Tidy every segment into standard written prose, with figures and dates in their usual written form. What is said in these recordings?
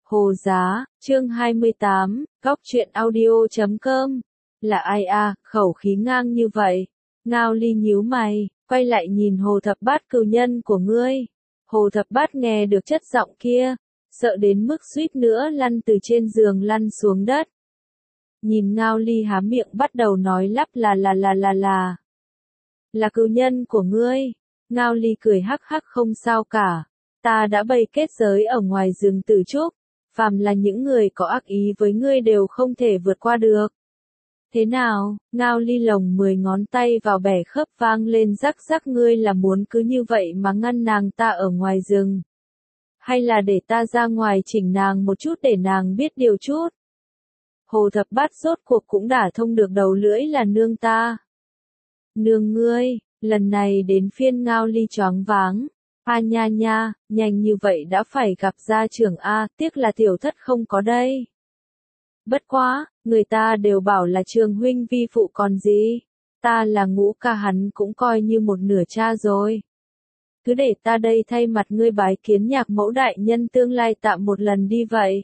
Hồ Giá, chương 28, góc truyện audio.com. Là ai à, khẩu khí ngang như vậy? Ngao Ly nhíu mày, quay lại nhìn Hồ Thập Bát cừu nhân của ngươi. Hồ Thập Bát nghe được chất giọng kia, sợ đến mức suýt nữa lăn từ trên giường lăn xuống đất. Nhìn Ngao Ly há miệng bắt đầu nói lắp là cừu nhân của ngươi. Ngao Ly cười hắc hắc không sao cả. Ta đã bày kết giới ở ngoài rừng Tử Trúc. Phàm là những người có ác ý với ngươi đều không thể vượt qua được. Thế nào, Ngao Ly lồng 10 ngón tay vào bẻ khớp vang lên rắc rắc, ngươi là muốn cứ như vậy mà ngăn nàng ta ở ngoài rừng? Hay là để ta ra ngoài chỉnh nàng một chút để nàng biết điều chút? Hồ Thập Bát rốt cuộc cũng đả thông được đầu lưỡi là nương ta. Nương ngươi, lần này đến phiên Ngao Ly choáng váng. A nha nha, nhanh như vậy đã phải gặp gia trưởng A, tiếc là tiểu thất không có đây. Bất quá, người ta đều bảo là Trường huynh vi phụ còn gì. Ta là Ngũ ca hắn cũng coi như một nửa cha rồi. Cứ để ta đây thay mặt ngươi bái kiến Nhạc mẫu đại nhân tương lai tạm một lần đi vậy.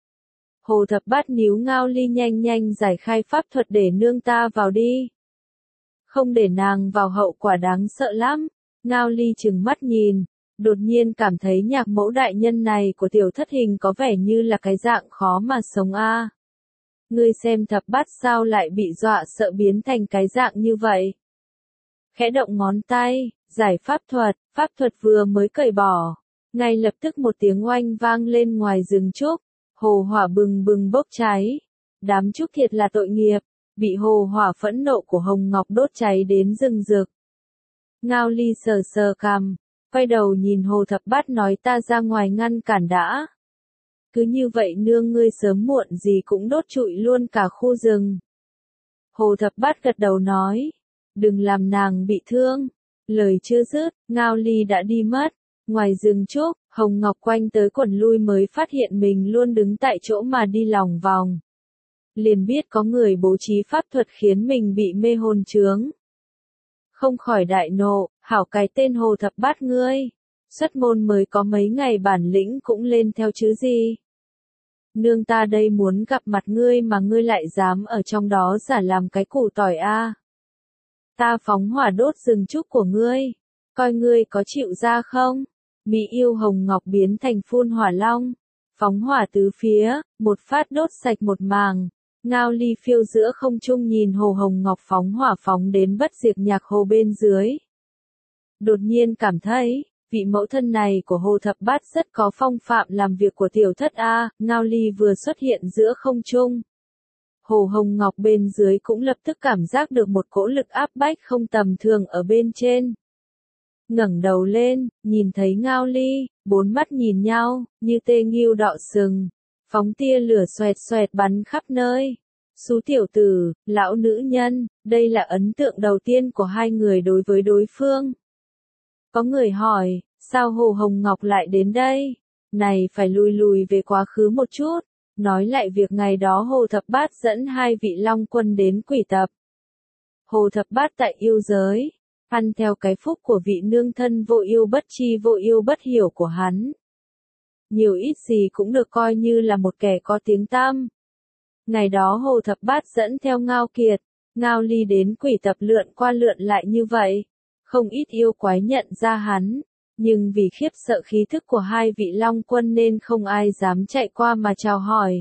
Hồ Thập Bát níu Ngao Ly nhanh nhanh giải khai pháp thuật để nương ta vào đi. Không để nàng vào hậu quả đáng sợ lắm. Ngao Ly trừng mắt nhìn, đột nhiên cảm thấy Nhạc mẫu đại nhân này của tiểu thất hình có vẻ như là cái dạng khó mà sống a. Ngươi xem Thập Bát sao lại bị dọa sợ biến thành cái dạng như vậy. Khẽ động ngón tay, giải pháp thuật vừa mới cởi bỏ. Ngay lập tức một tiếng oanh vang lên ngoài rừng trúc, hồ hỏa bừng bừng bốc cháy. Đám trúc thiệt là tội nghiệp, bị hồ hỏa phẫn nộ của Hồng Ngọc đốt cháy đến rừng rực. Ngao Ly sờ sờ cằm, quay đầu nhìn Hồ Thập Bát nói ta ra ngoài ngăn cản đã. Cứ như vậy nương ngươi sớm muộn gì cũng đốt trụi luôn cả khu rừng. Hồ Thập Bát gật đầu nói, đừng làm nàng bị thương. Lời chưa dứt, Ngao Ly đã đi mất. Ngoài rừng trúc, Hồng Ngọc quanh tới quẩn lui mới phát hiện mình luôn đứng tại chỗ mà đi lòng vòng. Liền biết có người bố trí pháp thuật khiến mình bị mê hồn chướng. Không khỏi đại nộ, hảo cái tên Hồ Thập Bát ngươi. Xuất môn mới có mấy ngày bản lĩnh cũng lên theo chứ gì. Nương ta đây muốn gặp mặt ngươi mà ngươi lại dám ở trong đó giả làm cái củ tỏi a. Ta phóng hỏa đốt rừng trúc của ngươi, coi ngươi có chịu ra không? Mỹ yêu Hồng Ngọc biến thành phun hỏa long, phóng hỏa tứ phía, một phát đốt sạch một màng. Ngao Ly phiêu giữa không trung nhìn Hồ Hồng Ngọc phóng hỏa phóng đến Bất Diệt Nhạc Hồ bên dưới. Đột nhiên cảm thấy, vị mẫu thân này của Hồ Thập Bát rất có phong phạm làm việc của tiểu thất a. Ngao Ly vừa xuất hiện giữa không trung, Hồ Hồng Ngọc bên dưới cũng lập tức cảm giác được một cỗ lực áp bách không tầm thường ở bên trên. Ngẩng đầu lên, nhìn thấy Ngao Ly, bốn mắt nhìn nhau, như tê nghiêu đọ sừng, phóng tia lửa xoẹt xoẹt bắn khắp nơi. Xú tiểu tử, lão nữ nhân, đây là ấn tượng đầu tiên của hai người đối với đối phương. Có người hỏi, sao Hồ Hồng Ngọc lại đến đây? Này phải lùi về quá khứ một chút. Nói lại việc ngày đó Hồ Thập Bát dẫn hai vị Long Quân đến quỷ tập. Hồ Thập Bát tại yêu giới, ăn theo cái phúc của vị nương thân vô yêu bất chi vô yêu bất hiểu của hắn. Nhiều ít gì cũng được coi như là một kẻ có tiếng tăm. Ngày đó Hồ Thập Bát dẫn theo Ngao Kiệt, Ngao Ly đến quỷ tập lượn qua lượn lại như vậy. Không ít yêu quái nhận ra hắn. Nhưng vì khiếp sợ khí thức của hai vị Long Quân nên không ai dám chạy qua mà chào hỏi.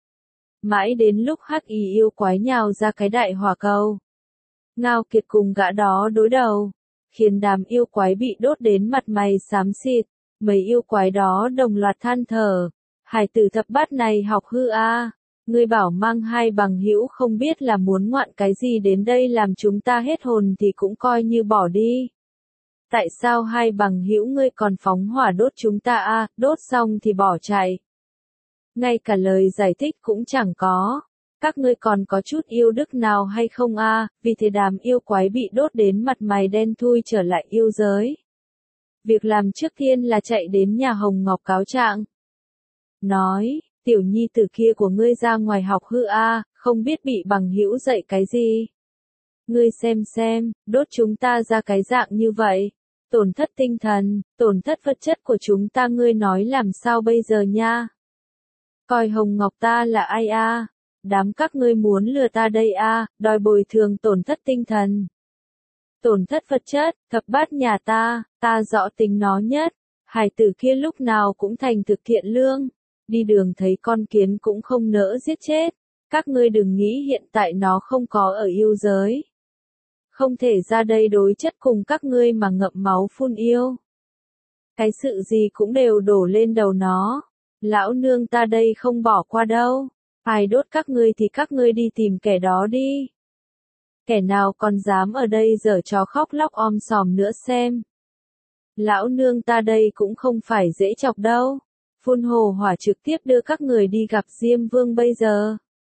Mãi đến lúc hắc y yêu quái nhào ra cái đại hỏa cầu. Ngao Kiệt cùng gã đó đối đầu, khiến đám yêu quái bị đốt đến mặt mày xám xịt. Mấy yêu quái đó đồng loạt than thở, hải tử Thập Bát này học hư a. Ngươi bảo mang hai bằng hữu không biết là muốn ngoạn cái gì đến đây làm chúng ta hết hồn thì cũng coi như bỏ đi. Tại sao hai bằng hữu ngươi còn phóng hỏa đốt chúng ta a? Đốt xong thì bỏ chạy. Ngay cả lời giải thích cũng chẳng có. Các ngươi còn có chút yêu đức nào hay không a? Vì thế đám yêu quái bị đốt đến mặt mày đen thui trở lại yêu giới. Việc làm trước tiên là chạy đến nhà Hồng Ngọc cáo trạng. Nói, tiểu nhi tử kia của ngươi ra ngoài học hư a, không biết bị bằng hữu dạy cái gì. Ngươi xem, đốt chúng ta ra cái dạng như vậy. Tổn thất tinh thần, tổn thất vật chất của chúng ta ngươi nói làm sao bây giờ nha. Coi Hồng Ngọc ta là ai a? Đám các ngươi muốn lừa ta đây a, đòi bồi thường tổn thất tinh thần. Tổn thất vật chất, thập bát nhà ta rõ tính nó nhất. Hải tử kia lúc nào cũng thành thực thiện lương. Đi đường thấy con kiến cũng không nỡ giết chết. Các ngươi đừng nghĩ hiện tại nó không có ở yêu giới. Không thể ra đây đối chất cùng các ngươi mà ngậm máu phun yêu. Cái sự gì cũng đều đổ lên đầu nó. Lão nương ta đây không bỏ qua đâu. Ai đốt các ngươi thì các ngươi đi tìm kẻ đó đi. Kẻ nào còn dám ở đây giở trò khóc lóc om sòm nữa xem. Lão nương ta đây cũng không phải dễ chọc đâu. Phun hồ hỏa trực tiếp đưa các người đi gặp Diêm Vương bây giờ.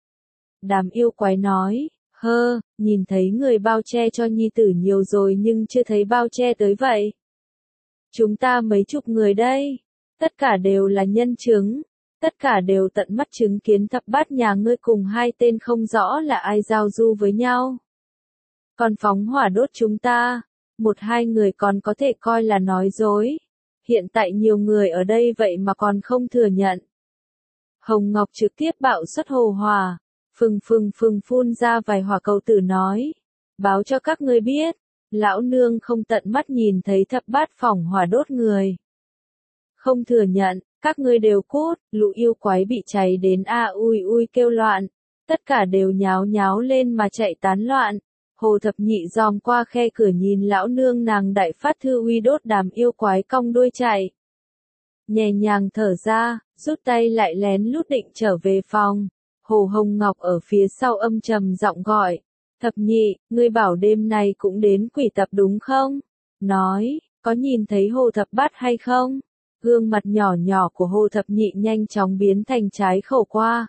Đám yêu quái nói, nhìn thấy người bao che cho nhi tử nhiều rồi nhưng chưa thấy bao che tới vậy. Chúng ta mấy chục người đây, tất cả đều là nhân chứng, tất cả đều tận mắt chứng kiến thập bát nhà ngươi cùng hai tên không rõ là ai giao du với nhau. Còn phóng hỏa đốt chúng ta, một hai người còn có thể coi là nói dối. Hiện tại nhiều người ở đây vậy mà còn không thừa nhận. Hồng Ngọc trực tiếp bạo xuất hồ hỏa, phừng phun ra vài hỏa cầu tử nói. Báo cho các ngươi biết, lão nương không tận mắt nhìn thấy thập bát phỏng hỏa đốt người. Không thừa nhận, các ngươi đều cút, lũ yêu quái bị cháy đến ui kêu loạn. Tất cả đều nháo nháo lên mà chạy tán loạn. Hồ Thập Nhị dòm qua khe cửa nhìn lão nương nàng đại phát thư uy đốt đám yêu quái cong đuôi chạy. Nhẹ nhàng thở ra, rút tay lại lén lút định trở về phòng. Hồ Hồng Ngọc ở phía sau âm trầm giọng gọi. Thập Nhị, ngươi bảo đêm nay cũng đến quỷ tập đúng không? Nói, có nhìn thấy Hồ Thập Bát hay không? Gương mặt nhỏ nhỏ của Hồ Thập Nhị nhanh chóng biến thành trái khẩu qua.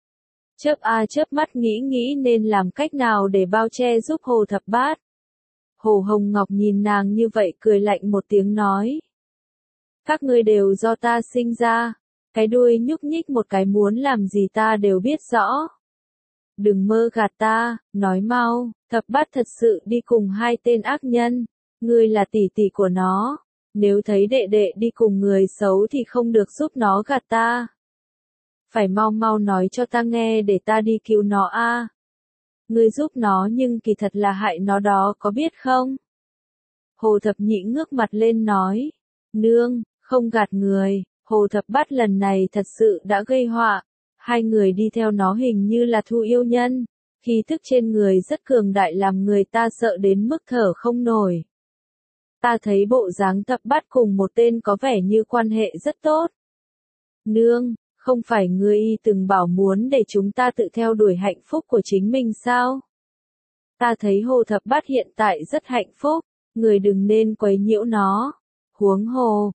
Chớp mắt nghĩ nên làm cách nào để bao che giúp Hồ Thập Bát. Hồ Hồng Ngọc nhìn nàng như vậy cười lạnh một tiếng nói. Các ngươi đều do ta sinh ra, cái đuôi nhúc nhích một cái muốn làm gì ta đều biết rõ. Đừng mơ gạt ta, nói mau, Thập Bát thật sự đi cùng hai tên ác nhân, ngươi là tỷ tỷ của nó, nếu thấy đệ đệ đi cùng người xấu thì không được giúp nó gạt ta. Phải mau nói cho ta nghe để ta đi cứu nó a. Ngươi giúp nó nhưng kỳ thật là hại nó đó có biết không? Hồ Thập Nhị ngước mặt lên nói. Nương, không gạt người, Hồ Thập Bát lần này thật sự đã gây họa. Hai người đi theo nó hình như là thu yêu nhân. Khí thức trên người rất cường đại làm người ta sợ đến mức thở không nổi. Ta thấy bộ dáng Thập Bát cùng một tên có vẻ như quan hệ rất tốt. Nương, không phải ngươi từng bảo muốn để chúng ta tự theo đuổi hạnh phúc của chính mình sao? Ta thấy Hồ Thập Bát hiện tại rất hạnh phúc, người đừng nên quấy nhiễu nó. Huống hồ,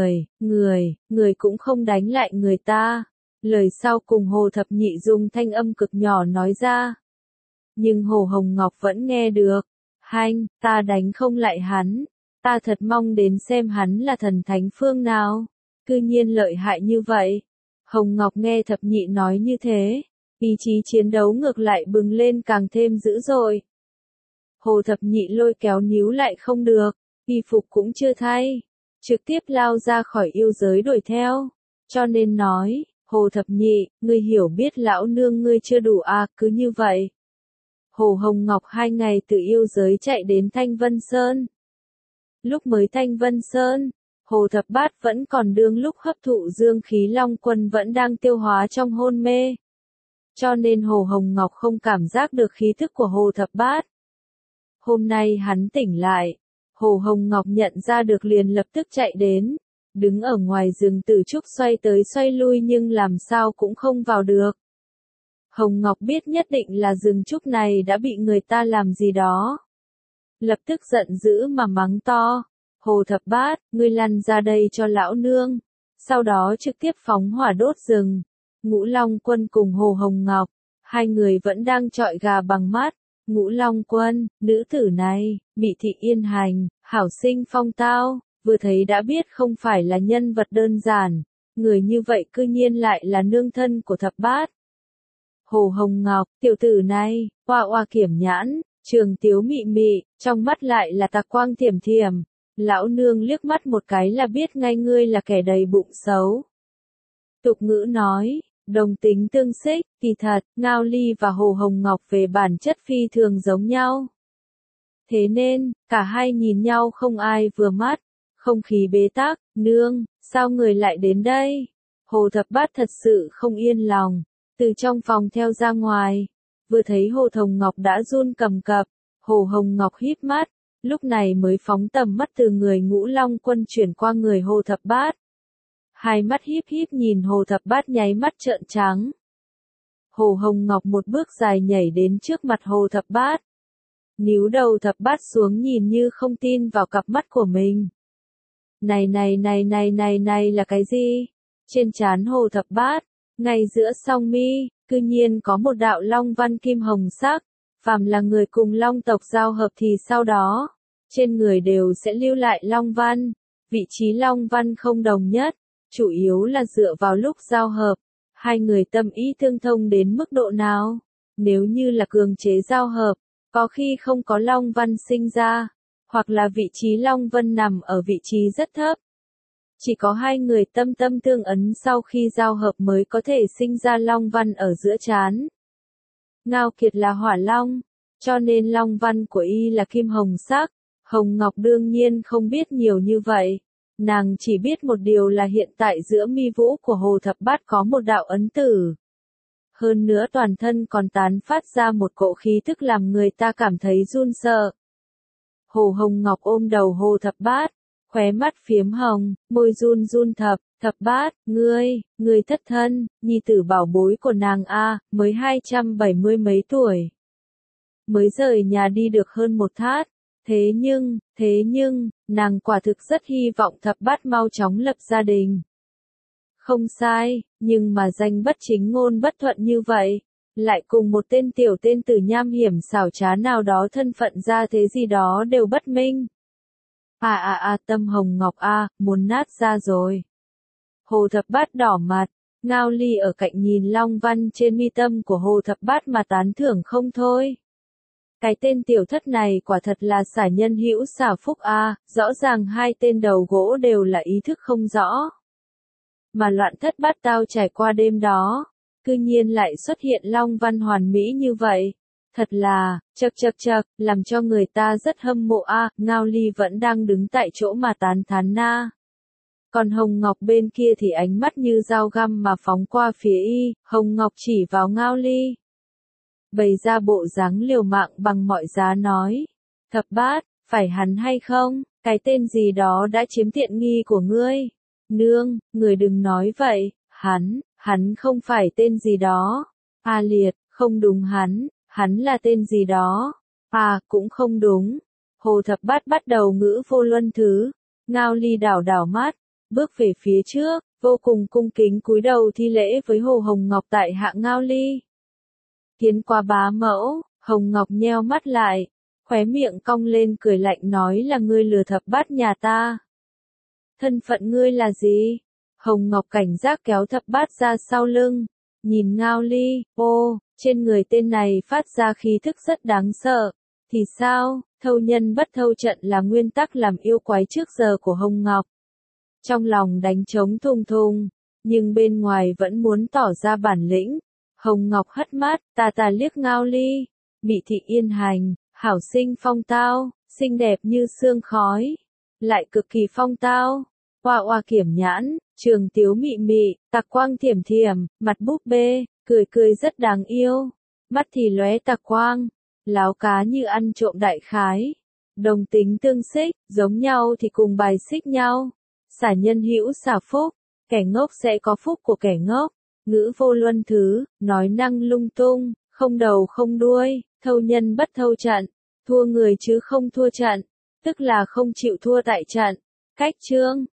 người cũng không đánh lại người ta. Lời sau cùng Hồ Thập Nhị dùng thanh âm cực nhỏ nói ra. Nhưng Hồ Hồng Ngọc vẫn nghe được. Hanh, ta đánh không lại hắn. Ta thật mong đến xem hắn là thần thánh phương nào. Cư nhiên lợi hại như vậy. Hồng Ngọc nghe Thập Nhị nói như thế, ý chí chiến đấu ngược lại bừng lên càng thêm dữ dội. Hồ Thập Nhị lôi kéo níu lại không được, y phục cũng chưa thay, trực tiếp lao ra khỏi yêu giới đuổi theo. Cho nên nói, Hồ Thập Nhị, ngươi hiểu biết lão nương ngươi chưa đủ à, cứ như vậy. Hồ Hồng Ngọc 2 ngày từ yêu giới chạy đến Thanh Vân Sơn. Lúc mới Thanh Vân Sơn, Hồ Thập Bát vẫn còn đương lúc hấp thụ dương khí Long Quân vẫn đang tiêu hóa trong hôn mê. Cho nên Hồ Hồng Ngọc không cảm giác được khí thức của Hồ Thập Bát. Hôm nay hắn tỉnh lại, Hồ Hồng Ngọc nhận ra được liền lập tức chạy đến, đứng ở ngoài rừng tử trúc xoay tới xoay lui nhưng làm sao cũng không vào được. Hồng Ngọc biết nhất định là rừng trúc này đã bị người ta làm gì đó. Lập tức giận dữ mà mắng to. Hồ Thập Bát, ngươi lăn ra đây cho lão nương. Sau đó trực tiếp phóng hỏa đốt rừng. Ngũ Long Quân cùng Hồ Hồng Ngọc, hai người vẫn đang trọi gà bằng mắt. Ngũ Long Quân, nữ tử này, Mị Thị Yên Hành, hảo sinh phong tao, vừa thấy đã biết không phải là nhân vật đơn giản. Người như vậy cư nhiên lại là nương thân của Thập Bát. Hồ Hồng Ngọc, tiểu tử này, oa kiểm nhãn, trường tiếu mị mị, trong mắt lại là tà quang thiểm thiểm. Lão nương liếc mắt một cái là biết ngay ngươi là kẻ đầy bụng xấu. Tục ngữ nói, Đồng tính tương xích, kỳ thật, Ngao Ly và Hồ Hồng Ngọc về bản chất phi thường giống nhau. Thế nên, cả hai nhìn nhau không ai vừa mắt, không khí bế tắc, nương, sao người lại đến đây? Hồ Thập Bát thật sự không yên lòng, từ trong phòng theo ra ngoài, vừa thấy Hồ Hồng Ngọc đã run cầm cập, Hồ Hồng Ngọc híp mắt, lúc này mới phóng tầm mắt từ người Ngũ Long Quân chuyển qua người Hồ Thập Bát. Hai mắt híp híp nhìn Hồ Thập Bát nháy mắt trợn trắng. Hồ Hồng Ngọc một bước dài nhảy đến trước mặt Hồ Thập Bát. Níu đầu Thập Bát xuống nhìn như không tin vào cặp mắt của mình. Này là cái gì? Trên trán Hồ Thập Bát, ngay giữa song mi, cư nhiên có một đạo long văn kim hồng sắc. Phàm là người cùng long tộc giao hợp thì sau đó, trên người đều sẽ lưu lại long văn. Vị trí long văn không đồng nhất, chủ yếu là dựa vào lúc giao hợp. Hai người tâm ý tương thông đến mức độ nào? Nếu như là cường chế giao hợp, có khi không có long văn sinh ra, hoặc là vị trí long vân nằm ở vị trí rất thấp. Chỉ có hai người tâm tâm tương ấn sau khi giao hợp mới có thể sinh ra long văn ở giữa trán. Ngao Kiệt là hỏa long, cho nên long văn của y là kim hồng sắc. Hồng Ngọc đương nhiên không biết nhiều như vậy. Nàng chỉ biết một điều là hiện tại giữa mi vũ của Hồ Thập Bát có một đạo ấn tử. Hơn nữa toàn thân còn tán phát ra một cỗ khí tức làm người ta cảm thấy run sợ. Hồ Hồng Ngọc ôm đầu Hồ Thập Bát, khóe mắt phiếm hồng, môi run run. Thập Bát, ngươi thất thân, nhi tử bảo bối của nàng a, mới 270 mấy tuổi. Mới rời nhà đi được hơn một thát. Thế nhưng, nàng quả thực rất hy vọng Thập Bát mau chóng lập gia đình. Không sai, nhưng mà danh bất chính ngôn bất thuận như vậy, lại cùng một tên tiểu tên tử nham hiểm xảo trá nào đó thân phận ra thế gì đó đều bất minh. Tâm Hồng Ngọc muốn nát ra rồi. Hồ Thập Bát đỏ mặt, Ngao Ly ở cạnh nhìn long văn trên mi tâm của Hồ Thập Bát mà tán thưởng không thôi. Cái tên tiểu thất này quả thật là xả nhân hữu xả phúc rõ ràng hai tên đầu gỗ đều là ý thức không rõ. Mà loạn thất bát tao trải qua đêm đó, cư nhiên lại xuất hiện long văn hoàn mỹ như vậy. Thật là, chậc, làm cho người ta rất hâm mộ Ngao Ly vẫn đang đứng tại chỗ mà tán thán na. Còn Hồng Ngọc bên kia thì ánh mắt như dao găm mà phóng qua phía y, Hồng Ngọc chỉ vào Ngao Ly. Bày ra bộ dáng liều mạng bằng mọi giá nói. Thập Bát, phải hắn hay không? Cái tên gì đó đã chiếm tiện nghi của ngươi. Nương, người đừng nói vậy, hắn không phải tên gì đó. Liệt, không đúng hắn là tên gì đó. Cũng không đúng. Hồ Thập Bát bắt đầu ngữ vô luân thứ. Ngao Ly đảo mắt, bước về phía trước, vô cùng cung kính cúi đầu thi lễ với Hồ Hồng Ngọc tại hạ Ngao Ly. Kiến qua bá mẫu, Hồng Ngọc nheo mắt lại, khóe miệng cong lên cười lạnh nói là ngươi lừa Thập Bát nhà ta. Thân phận ngươi là gì? Hồng Ngọc cảnh giác kéo Thập Bát ra sau lưng, nhìn Ngao Ly, trên người tên này phát ra khí thức rất đáng sợ. Thì sao, thâu nhân bất thâu trận là nguyên tắc làm yêu quái trước giờ của Hồng Ngọc. Trong lòng đánh trống thùng thùng, nhưng bên ngoài vẫn muốn tỏ ra bản lĩnh. Hồng Ngọc hất mắt, ta liếc Ngao Ly, Mị thị yên hành, hảo sinh phong tao, xinh đẹp như sương khói, lại cực kỳ phong tao. Oa kiểm nhãn, trường tiếu mị mị, tạc quang thiểm thiểm, mặt búp bê, cười rất đáng yêu, mắt thì lóe tạc quang, láo cá như ăn trộm đại khái. Đồng tính tương xích, giống nhau thì cùng bài xích nhau. Xả nhân hữu xả phúc, kẻ ngốc sẽ có phúc của kẻ ngốc. Ngữ vô luân thứ, nói năng lung tung, không đầu không đuôi, thâu nhân bất thâu trận, thua người chứ không thua trận, tức là không chịu thua tại trận. Cách chương